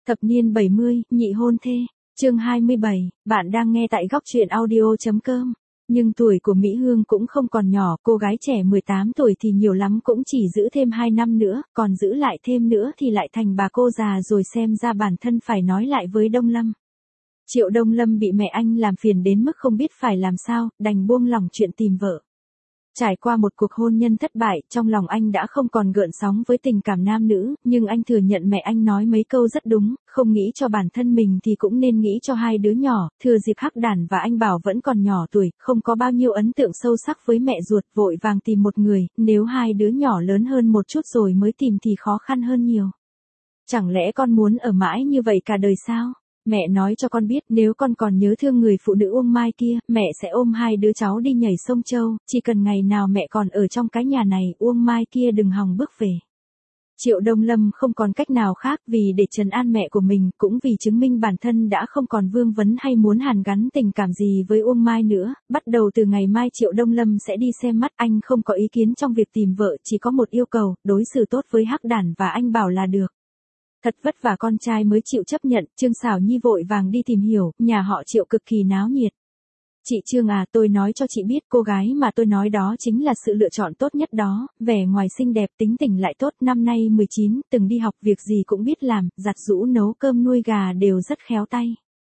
Thập niên 70, nhị hôn thê. Chương 27, bạn đang nghe tại góc truyện audio.com. Nhưng tuổi của Mỹ Hương cũng không còn nhỏ, cô gái trẻ 18 tuổi thì nhiều lắm cũng chỉ giữ thêm 2 năm nữa, còn giữ lại thêm nữa thì lại thành bà cô già rồi, xem ra bản thân phải nói lại với Đông Lâm. Triệu Đông Lâm bị mẹ anh làm phiền đến mức không biết phải làm sao, đành buông lỏng chuyện tìm vợ. Trải qua một cuộc hôn nhân thất bại, trong lòng anh đã không còn gợn sóng với tình cảm nam nữ, nhưng anh thừa nhận mẹ anh nói mấy câu rất đúng, không nghĩ cho bản thân mình thì cũng nên nghĩ cho hai đứa nhỏ, thừa dịp Hắc Đản và anh Bảo vẫn còn nhỏ tuổi, không có bao nhiêu ấn tượng sâu sắc với mẹ ruột, vội vàng tìm một người, nếu hai đứa nhỏ lớn hơn một chút rồi mới tìm thì khó khăn hơn nhiều. Chẳng lẽ con muốn ở mãi như vậy cả đời sao? Mẹ nói cho con biết, nếu con còn nhớ thương người phụ nữ Uông Mai kia, mẹ sẽ ôm hai đứa cháu đi nhảy sông Châu, chỉ cần ngày nào mẹ còn ở trong cái nhà này, Uông Mai kia đừng hòng bước về. Triệu Đông Lâm không còn cách nào khác, vì để trấn an mẹ của mình, cũng vì chứng minh bản thân đã không còn vương vấn hay muốn hàn gắn tình cảm gì với Uông Mai nữa, bắt đầu từ ngày mai Triệu Đông Lâm sẽ đi xem mắt, anh không có ý kiến trong việc tìm vợ, chỉ có một yêu cầu, đối xử tốt với Hắc Đản và anh Bảo là được. Thật vất vả con trai mới chịu chấp nhận, Trương Sảo Nhi vội vàng đi tìm hiểu, nhà họ Triệu cực kỳ náo nhiệt. Chị Trương à, tôi nói cho chị biết, cô gái mà tôi nói đó chính là sự lựa chọn tốt nhất đó, vẻ ngoài xinh đẹp, tính tình lại tốt, năm nay 19, từng đi học, việc gì cũng biết làm, giặt giũ nấu cơm nuôi gà đều rất khéo tay.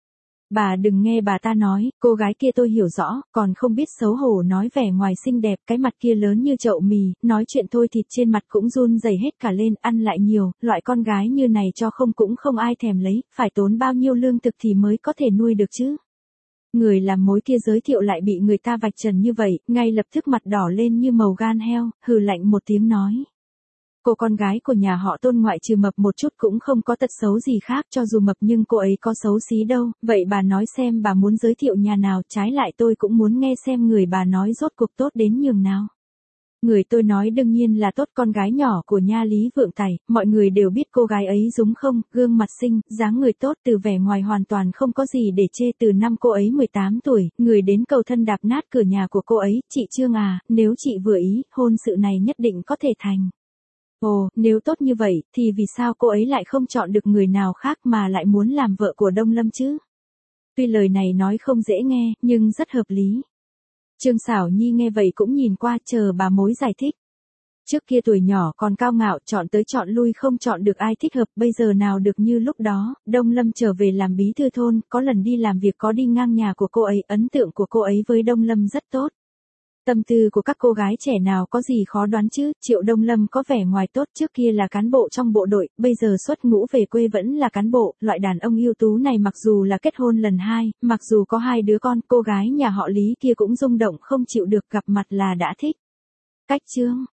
Bà đừng nghe bà ta nói, cô gái kia tôi hiểu rõ, còn không biết xấu hổ nói vẻ ngoài xinh đẹp, cái mặt kia lớn như chậu mì, nói chuyện thôi thịt trên mặt cũng run rẩy hết cả lên, ăn lại nhiều, loại con gái như này cho không cũng không ai thèm lấy, phải tốn bao nhiêu lương thực thì mới có thể nuôi được chứ. Người làm mối kia giới thiệu lại bị người ta vạch trần như vậy, ngay lập tức mặt đỏ lên như màu gan heo, hừ lạnh một tiếng nói. Cô con gái của nhà họ Tôn ngoại trừ mập một chút cũng không có tật xấu gì khác, cho dù mập nhưng cô ấy có xấu xí đâu, vậy bà nói xem bà muốn giới thiệu nhà nào, trái lại tôi cũng muốn nghe xem người bà nói rốt cuộc tốt đến nhường nào. Người tôi nói đương nhiên là tốt, con gái nhỏ của nha Lý Vượng Tài, mọi người đều biết cô gái ấy đúng không, gương mặt xinh, dáng người tốt, từ vẻ ngoài hoàn toàn không có gì để chê. Từ năm cô ấy 18 tuổi, người đến cầu thân đạp nát cửa nhà của cô ấy, chị Trương à, nếu chị vừa ý, hôn sự này nhất định có thể thành. Ồ, nếu tốt như vậy, thì vì sao cô ấy lại không chọn được người nào khác mà lại muốn làm vợ của Đông Lâm chứ? Tuy lời này nói không dễ nghe, nhưng rất hợp lý. Trương Sảo Nhi nghe vậy cũng nhìn qua, chờ bà mối giải thích. Trước kia tuổi nhỏ còn cao ngạo, chọn tới chọn lui không chọn được ai thích hợp, bây giờ nào được như lúc đó, Đông Lâm trở về làm bí thư thôn, có lần đi làm việc có đi ngang nhà của cô ấy, ấn tượng của cô ấy với Đông Lâm rất tốt. Tâm tư của các cô gái trẻ nào có gì khó đoán chứ, Triệu Đông Lâm có vẻ ngoài tốt, trước kia là cán bộ trong bộ đội, bây giờ xuất ngũ về quê vẫn là cán bộ, loại đàn ông ưu tú này mặc dù là kết hôn lần 2, mặc dù có 2 đứa con, cô gái nhà họ Lý kia cũng rung động không chịu được, gặp mặt là đã thích. Cách Trương